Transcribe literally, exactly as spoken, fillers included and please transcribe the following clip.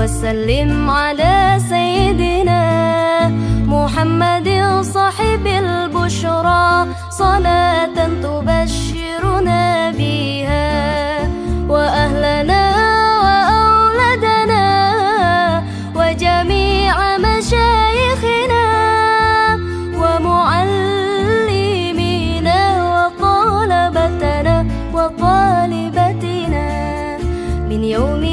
وسلم على سيدنا محمد صاحب البشرى صلاة تبشرنا بها وأهلنا وأولادنا وجميع مشايخنا ومعلمينا وطلبتنا وطالبتنا من يوم